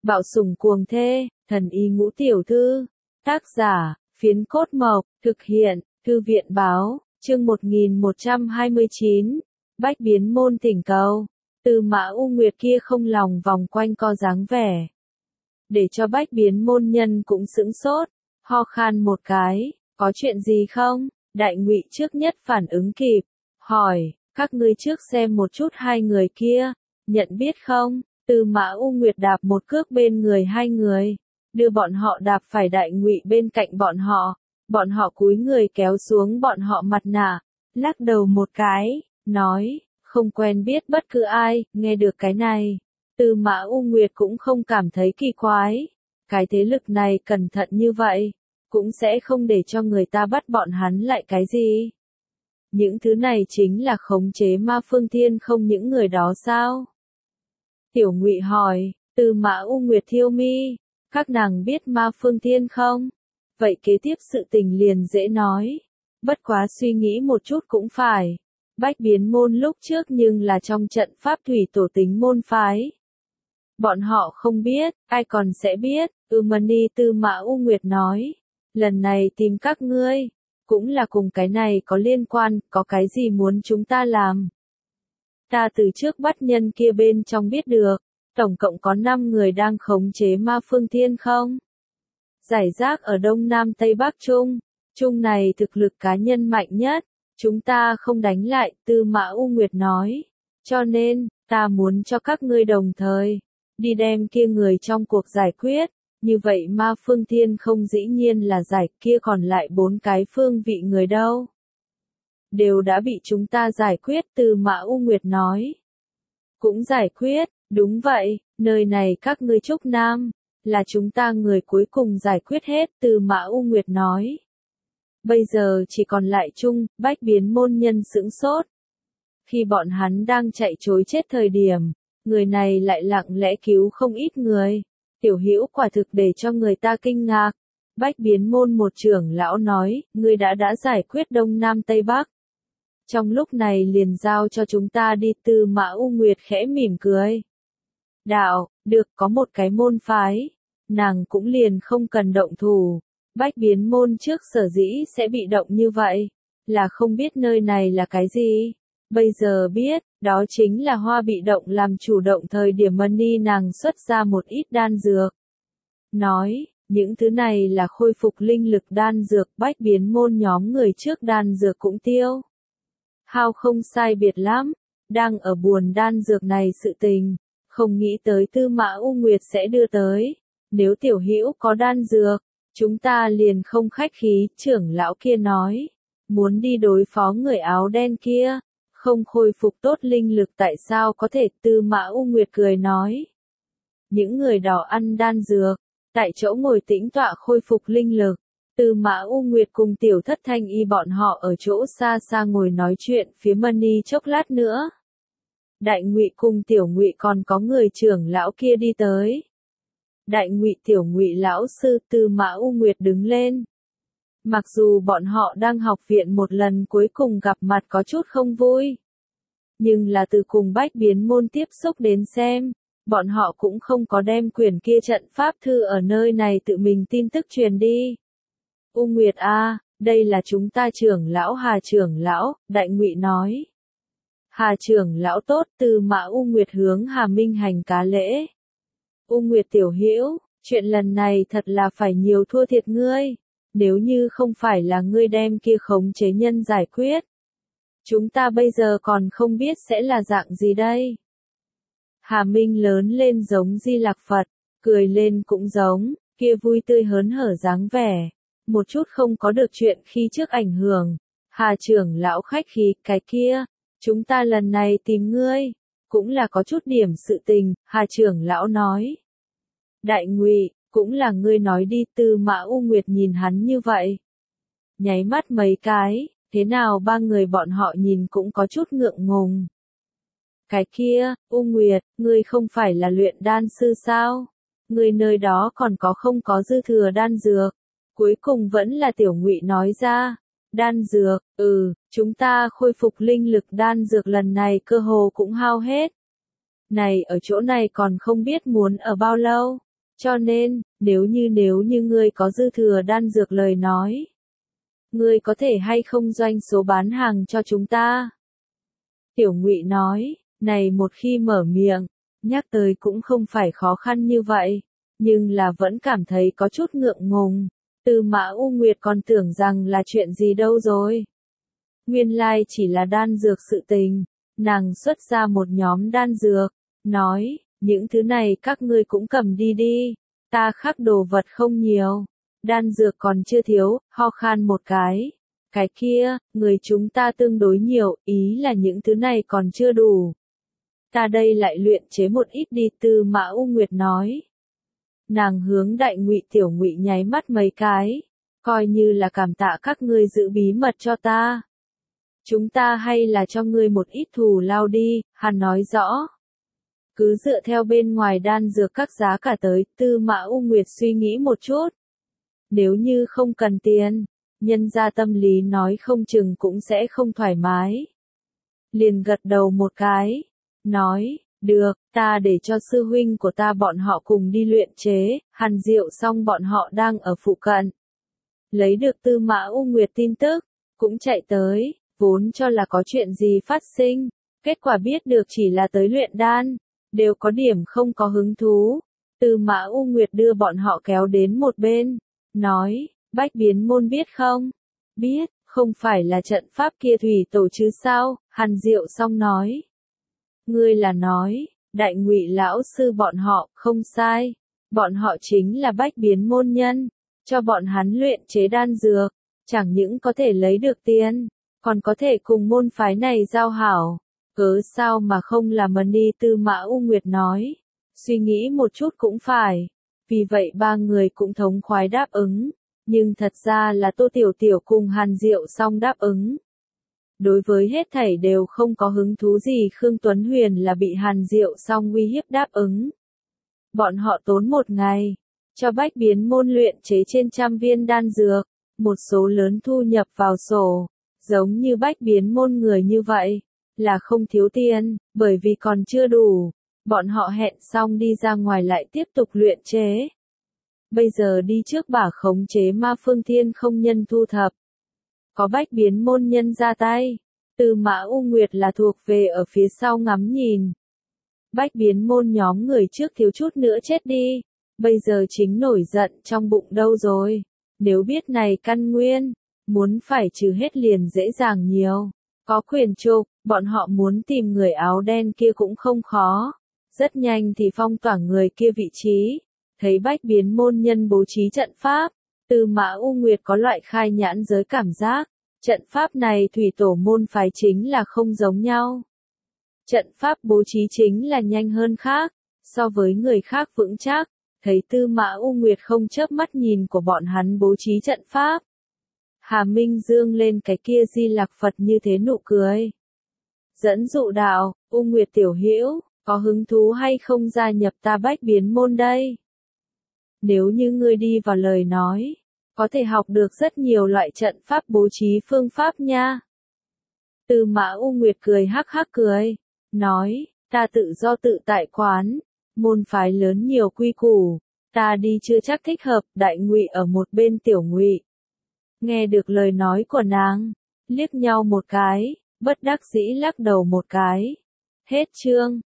Bạo sủng cuồng thê, thần y ngũ tiểu thư. Tác giả, Phiến Cốt Mộc, thực hiện, Thư viện báo, chương 1129, Bách Biến Môn thỉnh cầu. Tư Mã U Nguyệt kia không lòng vòng quanh co dáng vẻ. Để cho Bách Biến Môn nhân cũng sững sốt, ho khan một cái, có chuyện gì không? Đại Ngụy trước nhất phản ứng kịp, hỏi, các ngươi trước xem một chút hai người kia, nhận biết không? Tư Mã U Nguyệt đạp một cước bên người hai người, đưa bọn họ đạp phải Đại Ngụy bên cạnh bọn họ cúi người kéo xuống bọn họ mặt nạ, lắc đầu một cái, nói, không quen biết bất cứ ai. Nghe được cái này, Tư Mã U Nguyệt cũng không cảm thấy kỳ quái, cái thế lực này cẩn thận như vậy, cũng sẽ không để cho người ta bắt bọn hắn lại cái gì. Những thứ này chính là khống chế Ma Phương Thiên không những người đó sao? Tiểu Ngụy hỏi, Tư Mã U Nguyệt thiêu mi, các nàng biết Ma Phương Thiên không? Vậy kế tiếp sự tình liền dễ nói. Bất quá suy nghĩ một chút cũng phải. Bách Biến Môn lúc trước nhưng là trong trận pháp thủy tổ tính môn phái. Bọn họ không biết, ai còn sẽ biết. Mani Tư Mã U Nguyệt nói. Lần này tìm các ngươi, cũng là cùng cái này có liên quan, có cái gì muốn chúng ta làm. Ta từ trước bắt nhân kia bên trong biết được, tổng cộng có 5 người đang khống chế Ma Phương Thiên không? Giải rác ở Đông Nam Tây Bắc Trung, Trung này thực lực cá nhân mạnh nhất, chúng ta không đánh lại, Tư Mã U Nguyệt nói. Cho nên, ta muốn cho các ngươi đồng thời, đi đem kia người trong cuộc giải quyết, như vậy Ma Phương Thiên không dĩ nhiên là giải, kia còn lại 4 cái phương vị người đâu. Đều đã bị chúng ta giải quyết, Tư Mã U Nguyệt nói. Cũng giải quyết, đúng vậy, nơi này các ngươi Trúc Nam, là chúng ta người cuối cùng giải quyết hết, Tư Mã U Nguyệt nói. Bây giờ chỉ còn lại Trung, Bách Biến Môn nhân sững sốt. Khi bọn hắn đang chạy trối chết thời điểm, người này lại lặng lẽ cứu không ít người. Tiểu Hữu quả thực để cho người ta kinh ngạc. Bách Biến Môn một trưởng lão nói, ngươi đã giải quyết Đông Nam Tây Bắc. Trong lúc này liền giao cho chúng ta đi, Tư Mã U Nguyệt khẽ mỉm cười. Đạo, được, có một cái môn phái, nàng cũng liền không cần động thủ. Bách Biến Môn trước sở dĩ sẽ bị động như vậy, là không biết nơi này là cái gì. Bây giờ biết, đó chính là Hoa bị động làm chủ động thời điểm Mani nàng xuất ra một ít đan dược. Nói, những thứ này là khôi phục linh lực đan dược, Bách Biến Môn nhóm người trước đan dược cũng tiêu. Hao không sai biệt lắm, đang ở buồn đan dược này sự tình, không nghĩ tới Tư Mã U Nguyệt sẽ đưa tới. Nếu Tiểu Hữu có đan dược, chúng ta liền không khách khí, trưởng lão kia nói. Muốn đi đối phó người áo đen kia, không khôi phục tốt linh lực tại sao có thể, Tư Mã U Nguyệt cười nói. Những người đó ăn đan dược, tại chỗ ngồi tĩnh tọa khôi phục linh lực. Tư Mã U Nguyệt cùng Tiểu Thất Thanh Y bọn họ ở chỗ xa xa ngồi nói chuyện phía Mani chốc lát nữa. Đại Ngụy cùng Tiểu Ngụy còn có người trưởng lão kia đi tới. Đại Ngụy Tiểu Ngụy lão sư, Tư Mã U Nguyệt đứng lên. Mặc dù bọn họ đang học viện một lần cuối cùng gặp mặt có chút không vui, nhưng là từ cùng Bách Biến Môn tiếp xúc đến xem, bọn họ cũng không có đem quyển kia trận pháp thư ở nơi này tự mình tin tức truyền đi. U Nguyệt a, đây là chúng ta trưởng lão Hà trưởng lão, Đại Ngụy nói. Hà trưởng lão tốt, Tư Mã U Nguyệt hướng Hà Minh hành cá lễ. U Nguyệt tiểu hữu, chuyện lần này thật là phải nhiều thua thiệt ngươi, nếu như không phải là ngươi đem kia khống chế nhân giải quyết, chúng ta bây giờ còn không biết sẽ là dạng gì đây. Hà Minh lớn lên giống Di Lặc Phật, cười lên cũng giống, kia vui tươi hớn hở dáng vẻ, một chút không có được chuyện khi trước ảnh hưởng. Hà trưởng lão khách khí, cái kia, chúng ta lần này tìm ngươi, cũng là có chút điểm sự tình, Hà trưởng lão nói. Đại Ngụy, cũng là ngươi nói đi, Tư Mã U Nguyệt nhìn hắn như vậy. Nháy mắt mấy cái, thế nào ba người bọn họ nhìn cũng có chút ngượng ngùng. Cái kia, U Nguyệt, ngươi không phải là luyện đan sư sao? Ngươi nơi đó còn có không có dư thừa đan dược? Cuối cùng vẫn là Tiểu Ngụy nói ra. Đan dược, chúng ta khôi phục linh lực đan dược lần này cơ hồ cũng hao hết. Này ở chỗ này còn không biết muốn ở bao lâu. Cho nên, nếu như ngươi có dư thừa đan dược lời nói, ngươi có thể hay không doanh số bán hàng cho chúng ta? Tiểu Ngụy nói, này một khi mở miệng, nhắc tới cũng không phải khó khăn như vậy, nhưng là vẫn cảm thấy có chút ngượng ngùng. Tư Mã U Nguyệt còn tưởng rằng là chuyện gì đâu rồi. Nguyên lai chỉ là đan dược sự tình, nàng xuất ra một nhóm đan dược, nói, những thứ này các ngươi cũng cầm đi đi, ta khắc đồ vật không nhiều, đan dược còn chưa thiếu, ho khan một cái kia, người chúng ta tương đối nhiều, ý là những thứ này còn chưa đủ. Ta đây lại luyện chế một ít đi. Tư Mã U Nguyệt nói. Nàng hướng Đại Ngụy Tiểu Ngụy nháy mắt mấy cái, coi như là cảm tạ các ngươi giữ bí mật cho ta. Chúng ta hay là cho ngươi một ít thù lao đi, hắn nói rõ. Cứ dựa theo bên ngoài đan dược các giá cả tới, Tư Mã U Nguyệt suy nghĩ một chút. Nếu như không cần tiền, nhân ra tâm lý nói không chừng cũng sẽ không thoải mái. Liền gật đầu một cái, nói, được, ta để cho sư huynh của ta bọn họ cùng đi luyện chế, Hàn Diệu xong bọn họ đang ở phụ cận. Lấy được Tư Mã U Nguyệt tin tức, cũng chạy tới, vốn cho là có chuyện gì phát sinh, kết quả biết được chỉ là tới luyện đan, đều có điểm không có hứng thú. Tư Mã U Nguyệt đưa bọn họ kéo đến một bên, nói, Bách Biến Môn biết không? Biết, không phải là trận pháp kia thủy tổ chứ sao? Hàn Diệu xong nói. Ngươi là nói, Đại Ngụy lão sư bọn họ, không sai. Bọn họ chính là Bách Biến Môn nhân, cho bọn hắn luyện chế đan dược, chẳng những có thể lấy được tiền, còn có thể cùng môn phái này giao hảo. Cớ sao mà không làm đi? Tư Mã U Nguyệt nói. Suy nghĩ một chút cũng phải. Vì vậy ba người cũng thống khoái đáp ứng. Nhưng thật ra là Tô Tiểu Tiểu cùng Hàn Diệu xong đáp ứng. Đối với hết thảy đều không có hứng thú gì, Khương Tuấn Huyền là bị Hàn Diệu xong uy hiếp đáp ứng. Bọn họ tốn một ngày, cho Bách Biến Môn luyện chế trên 100 viên đan dược, một số lớn thu nhập vào sổ, giống như Bách Biến Môn người như vậy, là không thiếu tiền, bởi vì còn chưa đủ, bọn họ hẹn xong đi ra ngoài lại tiếp tục luyện chế. Bây giờ đi trước bả khống chế Ma Phương Thiên không nhân thu thập. Có Bách Biến Môn nhân ra tay, Tư Mã U Nguyệt là thuộc về ở phía sau ngắm nhìn. Bách Biến Môn nhóm người trước thiếu chút nữa chết đi, bây giờ chính nổi giận trong bụng đâu rồi. Nếu biết này căn nguyên, muốn phải trừ hết liền dễ dàng nhiều. Có quyền trục, bọn họ muốn tìm người áo đen kia cũng không khó. Rất nhanh thì phong tỏa người kia vị trí. Thấy Bách Biến Môn nhân bố trí trận pháp, Tư Mã U Nguyệt có loại khai nhãn giới cảm giác. Trận pháp này thủy tổ môn phái chính là không giống nhau. Trận pháp bố trí chính là nhanh hơn khác, so với người khác vững chắc. Thấy Tư Mã U Nguyệt không chớp mắt nhìn của bọn hắn bố trí trận pháp. Hà Minh dương lên cái kia Di Lặc Phật như thế nụ cười. Dẫn dụ đạo, U Nguyệt tiểu hữu, có hứng thú hay không gia nhập ta Bách Biến Môn đây? Nếu như ngươi đi vào lời nói, có thể học được rất nhiều loại trận pháp bố trí phương pháp nha. Tư Mã U Nguyệt cười hắc hắc cười, nói, ta tự do tự tại quán, môn phái lớn nhiều quy củ, ta đi chưa chắc thích hợp. Đại Ngụy ở một bên Tiểu Ngụy nghe được lời nói của nàng, liếc nhau một cái, bất đắc dĩ lắc đầu một cái. Hết chương.